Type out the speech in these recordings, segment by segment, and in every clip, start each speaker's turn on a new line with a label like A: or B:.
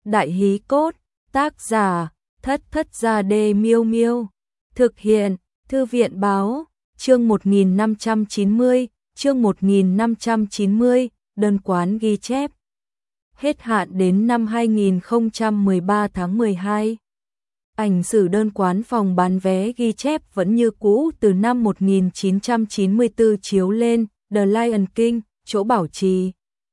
A: Đại hí cốt, tác giả, Thất Gia Đê Miêu Miêu. Thực hiện, Thư viện báo, chương 1590, chương 1590, đơn quán ghi chép. Hết hạn đến năm 2013 tháng 12. Ảnh sử đơn quán phòng bán vé ghi chép vẫn như cũ từ năm 1994 chiếu lên, The Lion King, chỗ bảo trì.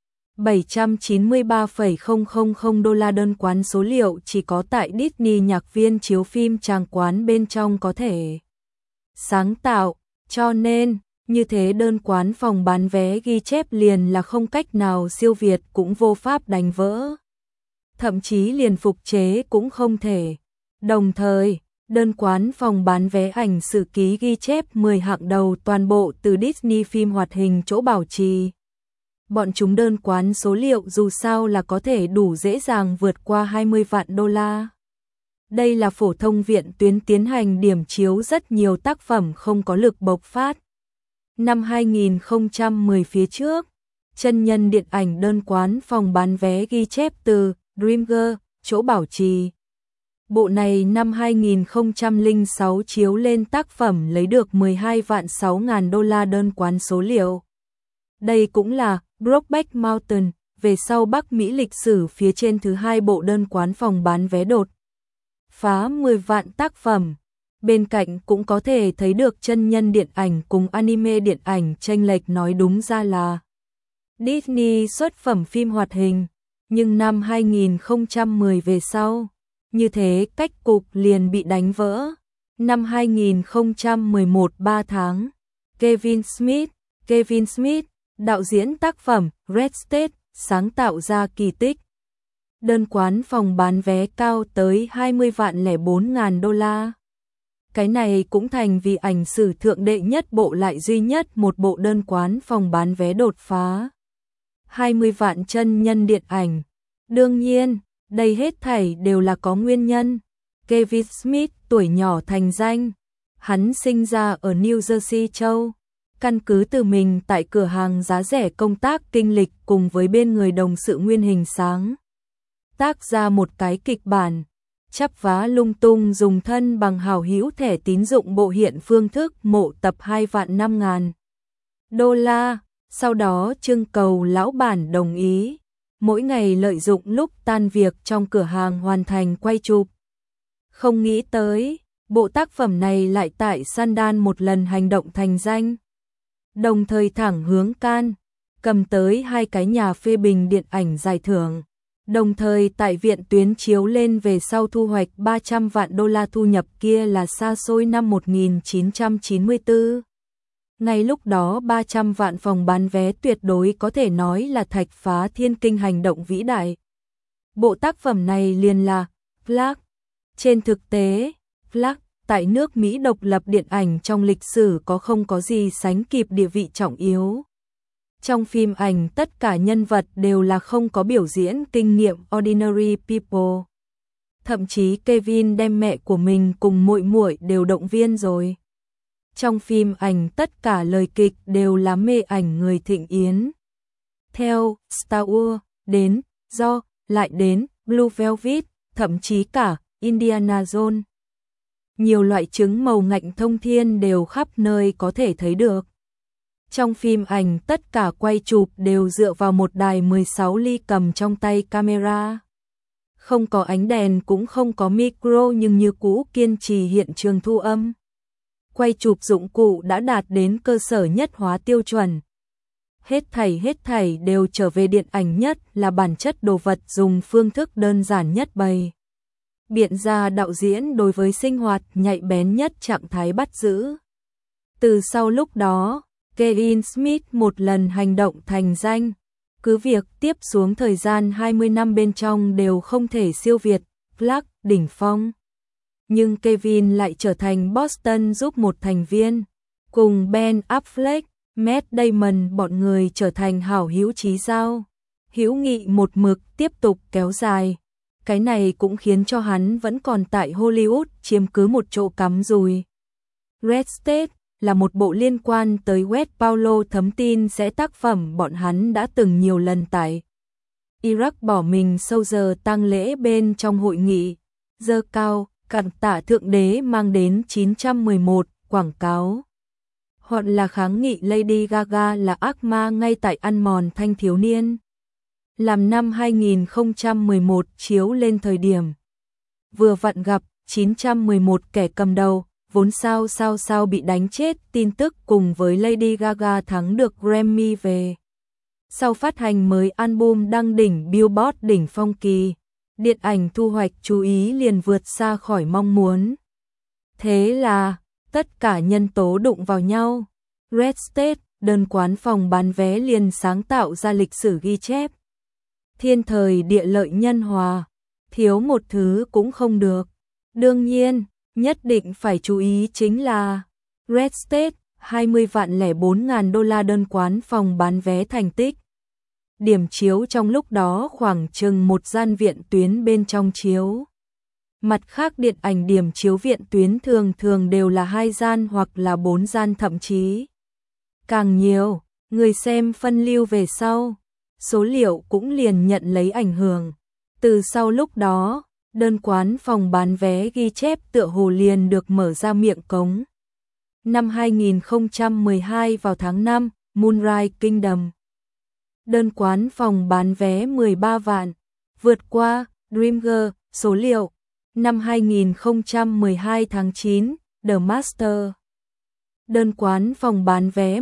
A: 793,000 đô la đơn quán số liệu chỉ có tại Disney nhạc viên chiếu phim tràng quán bên trong có thể sáng tạo, cho nên, như thế đơn quán phòng bán vé ghi chép liền là không cách nào siêu việt cũng vô pháp đánh vỡ. Thậm chí liền phục chế cũng không thể. Đồng thời, đơn quán phòng bán vé ảnh sử ký ghi chép 10 hạng đầu toàn bộ từ Disney phim hoạt hình chỗ bảo trì. Bọn chúng đơn quán số liệu dù sao là có thể đủ dễ dàng vượt qua 20 vạn đô la. Đây là phổ thông viện tuyến tiến hành điểm chiếu rất nhiều tác phẩm không có lực bộc phát. Năm 2010 phía trước, chân nhân điện ảnh đơn quán phòng bán vé ghi chép từ Dreamworks, chỗ bảo trì. Bộ này năm 2006 chiếu lên tác phẩm lấy được 12 vạn 6 ngàn đô la đơn quán số liệu. Đây cũng là Brokeback Mountain, về sau Bắc Mỹ lịch sử phía trên thứ hai bộ đơn quán phòng bán vé đột phá 10 vạn tác phẩm. Bên cạnh cũng có thể thấy được chân nhân điện ảnh cùng anime điện ảnh chênh lệch, nói đúng ra là Disney xuất phẩm phim hoạt hình, nhưng năm 2010 về sau, như thế cách cục liền bị đánh vỡ. Năm 2011 3 tháng, Kevin Smith, đạo diễn tác phẩm Red State, sáng tạo ra kỳ tích. Đơn quán phòng bán vé cao tới 20 vạn 04 ngàn đô la. Cái này cũng thành vì ảnh sử thượng đệ nhất bộ lại duy nhất một bộ đơn quán phòng bán vé đột phá 20 vạn chân nhân điện ảnh. Đương nhiên, đây hết thảy đều là có nguyên nhân. Kevin Smith tuổi nhỏ thành danh. Hắn sinh ra ở New Jersey châu. Căn cứ từ mình tại cửa hàng giá rẻ công tác kinh lịch cùng với bên người đồng sự nguyên hình sáng tác ra một cái kịch bản, chắp vá lung tung dùng thân bằng hảo hữu thẻ tín dụng bộ hiện phương thức mộ tập 2 vạn 5 ngàn đô la, sau đó trưng cầu lão bản đồng ý, mỗi ngày lợi dụng lúc tan việc trong cửa hàng hoàn thành quay chụp. Không nghĩ tới, bộ tác phẩm này lại tại Sundance một lần hành động thành danh, đồng thời thẳng hướng Cannes, cầm tới 2 cái nhà phê bình điện ảnh giải thưởng. Đồng thời tại viện tuyến chiếu lên về sau thu hoạch 300 vạn đô la thu nhập kia là xa xôi năm 1994. Ngay lúc đó 300 vạn phòng bán vé tuyệt đối có thể nói là thạch phá thiên kinh hành động vĩ đại. Bộ tác phẩm này liền là Flash. Trên thực tế, Flash tại nước Mỹ độc lập điện ảnh trong lịch sử không có gì sánh kịp địa vị trọng yếu. Trong phim ảnh tất cả nhân vật đều là không có biểu diễn kinh nghiệm ordinary people. Thậm chí Kevin đem mẹ của mình cùng muội muội đều động viên rồi. Trong phim ảnh tất cả lời kịch đều là mê ảnh người thịnh yến. Theo Star Wars đến Do lại đến Blue Velvet, thậm chí cả Indiana Jones. Nhiều loại trứng màu ngạnh thông thiên đều khắp nơi có thể thấy được. Trong phim ảnh tất cả quay chụp đều dựa vào một đài 16 ly cầm trong tay camera. Không có ánh đèn cũng không có micro nhưng như cũ kiên trì hiện trường thu âm. Quay chụp dụng cụ đã đạt đến cơ sở nhất hóa tiêu chuẩn. Hết thảy đều trở về điện ảnh nhất là bản chất đồ vật dùng phương thức đơn giản nhất bày biện ra đạo diễn đối với sinh hoạt nhạy bén nhất trạng thái bắt giữ. Từ sau lúc đó, Kevin Smith một lần hành động thành danh, cứ việc tiếp xuống thời gian 20 năm bên trong đều không thể siêu việt Flash đỉnh phong. Nhưng Kevin lại trở thành Boston giúp một thành viên, cùng Ben Affleck, Matt Damon bọn người trở thành hảo hữu chí giao. Hữu nghị một mực tiếp tục kéo dài. Cái này cũng khiến cho hắn vẫn còn tại Hollywood chiếm cứ một chỗ cắm rùi. Red State là một bộ liên quan tới West Paulo thấm tin sẽ tác phẩm bọn hắn đã từng nhiều lần tại Iraq bỏ mình sâu giờ tang lễ bên trong hội nghị, dơ cao, cặn tạ thượng đế mang đến 911, quảng cáo. Hoặc là kháng nghị Lady Gaga là ác ma ngay tại ăn mòn thanh thiếu niên. Làm năm 2011 chiếu lên thời điểm. Vừa vặn gặp 911 kẻ cầm đầu, vốn sao bị đánh chết tin tức cùng với Lady Gaga thắng được Grammy về. Sau phát hành mới album đăng đỉnh Billboard đỉnh phong kỳ, điện ảnh thu hoạch chú ý liền vượt xa khỏi mong muốn. Thế là, tất cả nhân tố đụng vào nhau. Red State, đơn quán phòng bán vé liền sáng tạo ra lịch sử ghi chép. Thiên thời địa lợi nhân hòa, thiếu một thứ cũng không được. Đương nhiên, nhất định phải chú ý chính là Red State, 20.004.000 đô la đơn quán phòng bán vé thành tích. Điểm chiếu trong lúc đó khoảng chừng một gian viện tuyến bên trong chiếu. Mặt khác điện ảnh điểm chiếu viện tuyến thường đều là 2 gian hoặc là 4 gian thậm chí. Càng nhiều, người xem phân lưu về sau, số liệu cũng liền nhận lấy ảnh hưởng. Từ sau lúc đó, đơn quán phòng bán vé ghi chép tựa hồ liền được mở ra miệng cống. Năm 2012 vào tháng 5, Moonrise Kingdom. Đơn quán phòng bán vé 13 vạn, vượt qua Dreamgirls số liệu. Năm 2012 tháng 9, The Master. Đơn quán phòng bán vé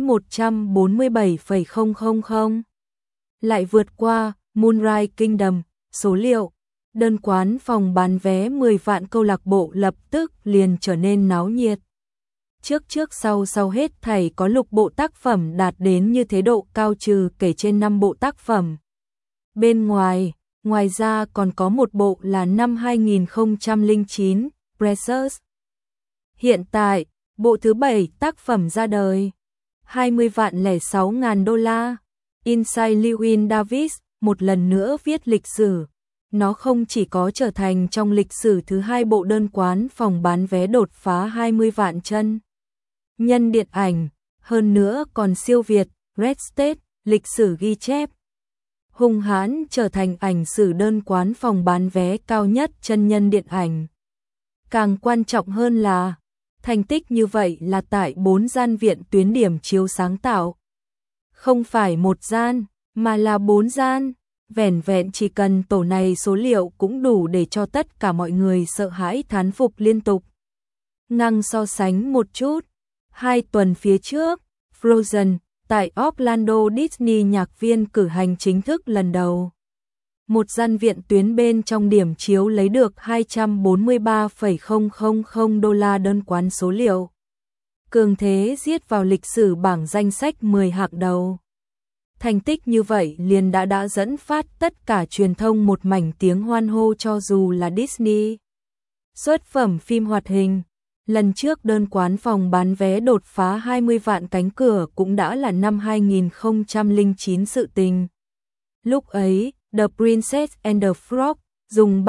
A: 147,000. Lại vượt qua Moonrise Kingdom, số liệu. Đơn quán phòng bán vé 10 vạn, câu lạc bộ lập tức liền trở nên náo nhiệt. Trước sau hết thảy có lục bộ tác phẩm đạt đến như thế độ cao trừ kể trên 5 bộ tác phẩm. Bên ngoài ra còn có một bộ là năm 2009, Precious. Hiện tại, bộ thứ 7 tác phẩm ra đời. 20.006.000 đô la. Inside Llewyn Davis, một lần nữa viết lịch sử. Nó không chỉ có trở thành trong lịch sử thứ 2 bộ đơn quán phòng bán vé đột phá 20 vạn chân nhân điện ảnh, hơn nữa còn siêu việt Red State, lịch sử ghi chép. Hung hãn trở thành ảnh sử đơn quán phòng bán vé cao nhất chân nhân điện ảnh. Càng quan trọng hơn là, thành tích như vậy là tại 4 gian viện tuyến điểm chiếu sáng tạo. Không phải một gian, mà là 4 gian. Vẻn chỉ cần tổ này số liệu cũng đủ để cho tất cả mọi người sợ hãi thán phục liên tục. Ngang so sánh một chút, 2 tuần phía trước, Frozen, tại Orlando Disney nhạc viên cử hành chính thức lần đầu. Một gian viện tuyến bên trong điểm chiếu lấy được 243,000 đô la đơn quán số liệu. Cường thế giết vào lịch sử bảng danh sách 10 hạng đầu. Thành tích như vậy liền đã dẫn phát tất cả truyền thông một mảnh tiếng hoan hô cho dù là Disney. Xuất phẩm phim hoạt hình, lần trước đơn quán phòng bán vé đột phá 20 vạn cánh cửa cũng đã là năm 2009 sự tình. Lúc ấy, The Princess and the Frog dùng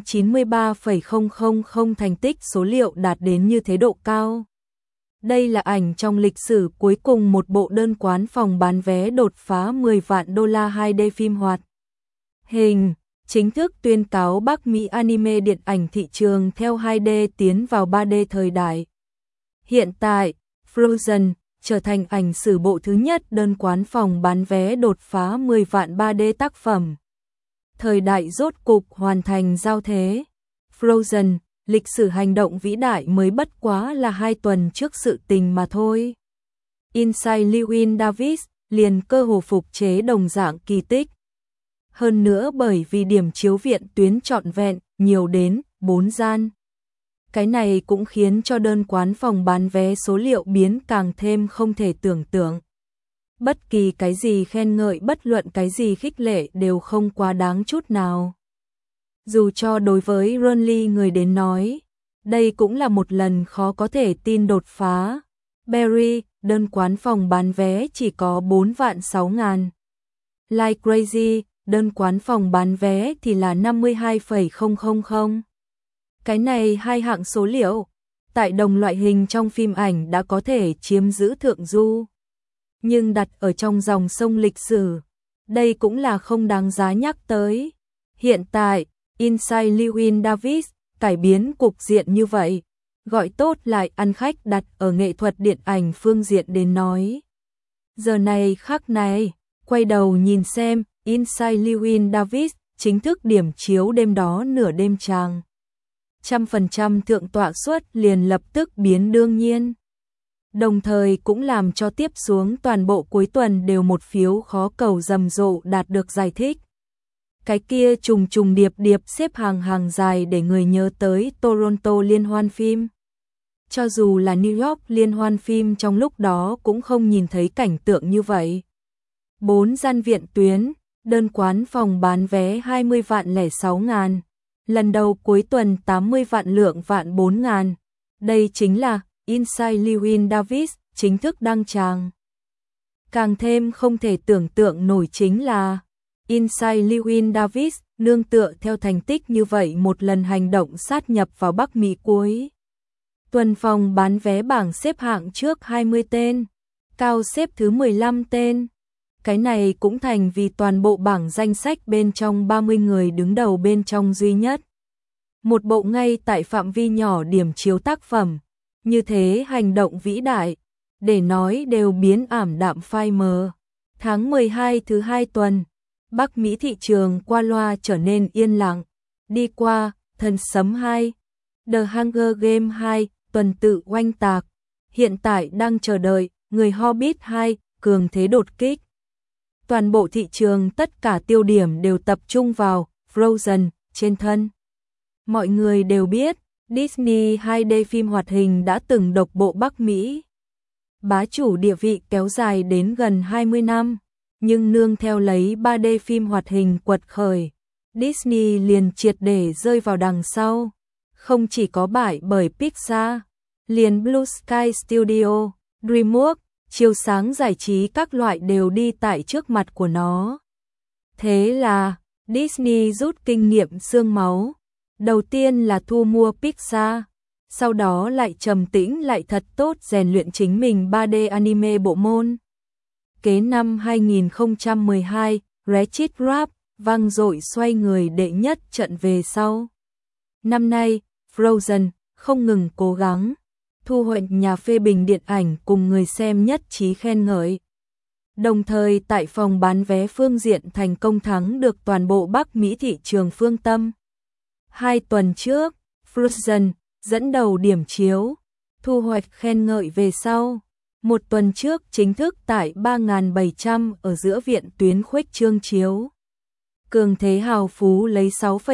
A: 393,000 thành tích số liệu đạt đến như thế độ cao. Đây là ảnh trong lịch sử cuối cùng một bộ đơn quán phòng bán vé đột phá 10 vạn đô la 2D phim hoạt hình, chính thức tuyên cáo Bắc Mỹ anime điện ảnh thị trường theo 2D tiến vào 3D thời đại. Hiện tại, Frozen trở thành ảnh sử bộ thứ nhất đơn quán phòng bán vé đột phá 10 vạn 3D tác phẩm. Thời đại rốt cục hoàn thành giao thế. Frozen, lịch sử hành động vĩ đại mới bất quá là 2 tuần trước sự tình mà thôi. Inside Llewyn Davis liền cơ hồ phục chế đồng dạng kỳ tích. Hơn nữa bởi vì điểm chiếu viện tuyến trọn vẹn nhiều đến 4 gian. Cái này cũng khiến cho đơn quán phòng bán vé số liệu biến càng thêm không thể tưởng tượng. Bất kỳ cái gì khen ngợi, bất luận cái gì khích lệ đều không quá đáng chút nào. Dù cho đối với Ronly người đến nói, đây cũng là một lần khó có thể tin đột phá. Barry, đơn quán phòng bán vé chỉ có 4.600.000. Like Crazy, đơn quán phòng bán vé thì là 52,000. Cái này 2 hạng số liệu, tại đồng loại hình trong phim ảnh đã có thể chiếm giữ thượng du. Nhưng đặt ở trong dòng sông lịch sử, đây cũng là không đáng giá nhắc tới. Hiện tại, Inside Llewyn Davis cải biến cục diện như vậy, gọi tốt lại ăn khách đặt ở nghệ thuật điện ảnh phương diện đến nói. Giờ này khắc này, quay đầu nhìn xem, Inside Llewyn Davis chính thức điểm chiếu đêm đó nửa đêm tràng. 100% thượng tọa suất liền lập tức biến đương nhiên. Đồng thời cũng làm cho tiếp xuống toàn bộ cuối tuần đều một phiếu khó cầu rầm rộ đạt được giải thích. Cái kia trùng trùng điệp điệp xếp hàng dài để người nhớ tới Toronto liên hoan phim. Cho dù là New York liên hoan phim trong lúc đó cũng không nhìn thấy cảnh tượng như vậy. 4 gian viện tuyến, đơn quán phòng bán vé 20 vạn 06 ngàn. Lần đầu cuối tuần 80 vạn lượng vạn 4 ngàn. Đây chính là Inside Llewyn Davis chính thức đăng tràng. Càng thêm không thể tưởng tượng nổi chính là Inside Llewyn Davis nương tựa theo thành tích như vậy một lần hành động sát nhập vào Bắc Mỹ cuối tuần phòng bán vé bảng xếp hạng trước 20 tên, cao xếp thứ 15 tên. Cái này cũng thành vì toàn bộ bảng danh sách bên trong 30 người đứng đầu bên trong duy nhất. Một bộ ngay tại phạm vi nhỏ điểm chiếu tác phẩm, như thế hành động vĩ đại, để nói đều biến ảm đạm phai mờ. Tháng 12 thứ 2 tuần, Bắc Mỹ thị trường qua loa trở nên yên lặng, đi qua, Thần Sấm 2, The Hunger Game 2, tuần tự oanh tạc, hiện tại đang chờ đợi, Người Hobbit 2, cường thế đột kích. Toàn bộ thị trường tất cả tiêu điểm đều tập trung vào Frozen trên thân. Mọi người đều biết, Disney 2D phim hoạt hình đã từng độc bộ Bắc Mỹ. Bá chủ địa vị kéo dài đến gần 20 năm, nhưng nương theo lấy 3D phim hoạt hình quật khởi, Disney liền triệt để rơi vào đằng sau. Không chỉ có bại bởi Pixar, liền Blue Sky Studio, DreamWorks, chiếu sáng giải trí các loại đều đi tại trước mặt của nó. Thế là, Disney rút kinh nghiệm xương máu. Đầu tiên là thu mua Pixar, sau đó lại trầm tĩnh lại thật tốt rèn luyện chính mình 3D anime bộ môn. Kế năm 2012, Wreck-It Rap vang dội xoay người đệ nhất trận về sau. Năm nay, Frozen không ngừng cố gắng, thu hoạch nhà phê bình điện ảnh cùng người xem nhất trí khen ngợi. Đồng thời tại phòng bán vé phương diện thành công thắng được toàn bộ Bắc Mỹ thị trường phương Tâm. 2 tuần trước, Frozen dẫn đầu điểm chiếu, thu hoạch khen ngợi về sau. 1 tuần trước chính thức tại 3.700 ở giữa viện tuyến khuếch trương chiếu. Cường thế hào phú lấy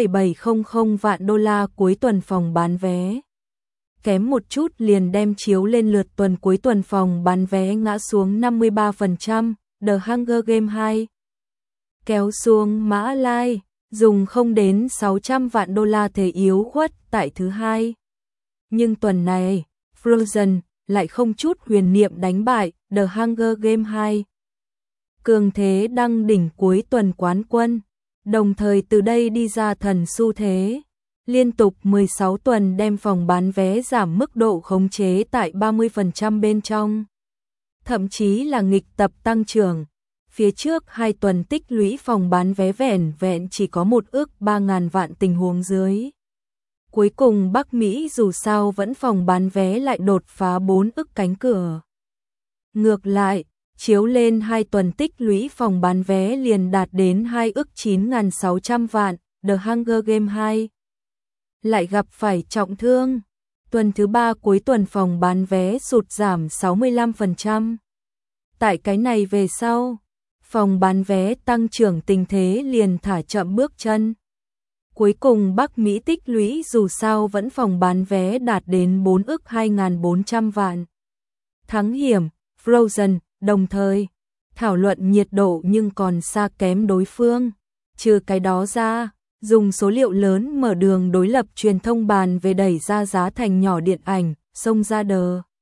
A: 6,700 vạn đô la cuối tuần phòng bán vé. Kém một chút liền đem chiếu lên lượt tuần cuối tuần phòng bán vé ngã xuống 53%, The Hunger Game 2. Kéo xuống Mã Lai, dùng không đến 600 vạn đô la thể yếu khuất tại thứ hai. Nhưng tuần này, Frozen lại không chút huyền niệm đánh bại The Hunger Game 2. Cường thế đăng đỉnh cuối tuần quán quân, đồng thời từ đây đi ra thần xu thế. Liên tục 16 tuần đem phòng bán vé giảm mức độ khống chế tại 30% bên trong. Thậm chí là nghịch tập tăng trưởng. Phía trước 2 tuần tích lũy phòng bán vé vẻn vẹn chỉ có 1 ức 3.000 vạn tình huống dưới. Cuối cùng Bắc Mỹ dù sao vẫn phòng bán vé lại đột phá 4 ức cánh cửa. Ngược lại, chiếu lên 2 tuần tích lũy phòng bán vé liền đạt đến 2 ức 9.600 vạn, The Hunger Game 2. Lại gặp phải trọng thương. Tuần thứ 3 cuối tuần phòng bán vé sụt giảm 65%. Tại cái này về sau, phòng bán vé tăng trưởng tình thế liền thả chậm bước chân. Cuối cùng Bắc Mỹ tích lũy dù sao vẫn phòng bán vé đạt đến 4 ức 2.400 vạn. Thắng hiểm, Frozen, đồng thời, thảo luận nhiệt độ nhưng còn xa kém đối phương. Trừ cái đó ra, dùng số liệu lớn mở đường đối lập truyền thông bàn về đẩy ra giá thành nhỏ điện ảnh, xông ra The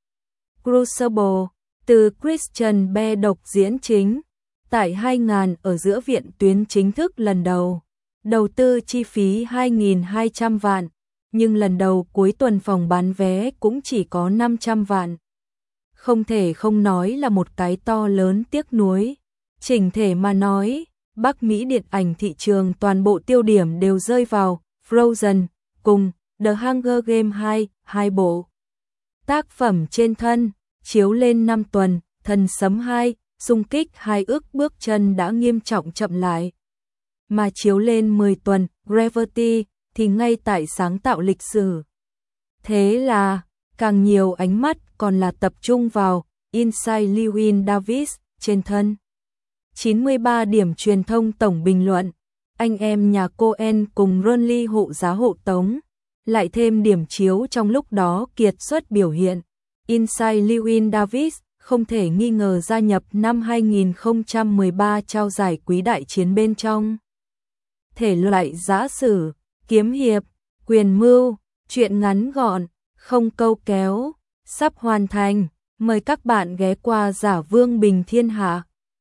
A: Crucible, từ Christian Bale độc diễn chính, tại 2.000 ở giữa viện tuyến chính thức lần đầu. Đầu tư chi phí 2.200 vạn, nhưng lần đầu cuối tuần phòng bán vé cũng chỉ có 500 vạn. Không thể không nói là một cái to lớn tiếc nuối. Chỉnh thể mà nói, Bắc Mỹ điện ảnh thị trường toàn bộ tiêu điểm đều rơi vào Frozen cùng The Hunger Game 2, hai bộ tác phẩm trên thân, chiếu lên 5 tuần, Thần Sấm 2, Xung Kích 2 ước bước chân đã nghiêm trọng chậm lại. Mà chiếu lên 10 tuần, Gravity thì ngay tại sáng tạo lịch sử. Thế là, càng nhiều ánh mắt còn là tập trung vào Inside Llewyn Davis trên thân. 93 điểm truyền thông tổng bình luận, anh em nhà Coen cùng Ronly hộ giá hộ tống, lại thêm điểm chiếu trong lúc đó kiệt xuất biểu hiện. Inside Llewyn Davis không thể nghi ngờ gia nhập năm 2013 trao giải Quý Đại Chiến bên trong. Thể loại giã sử, kiếm hiệp, quyền mưu, truyện ngắn gọn, không câu kéo, sắp hoàn thành. Mời các bạn ghé qua Giả Vương Bình Thiên Hạ.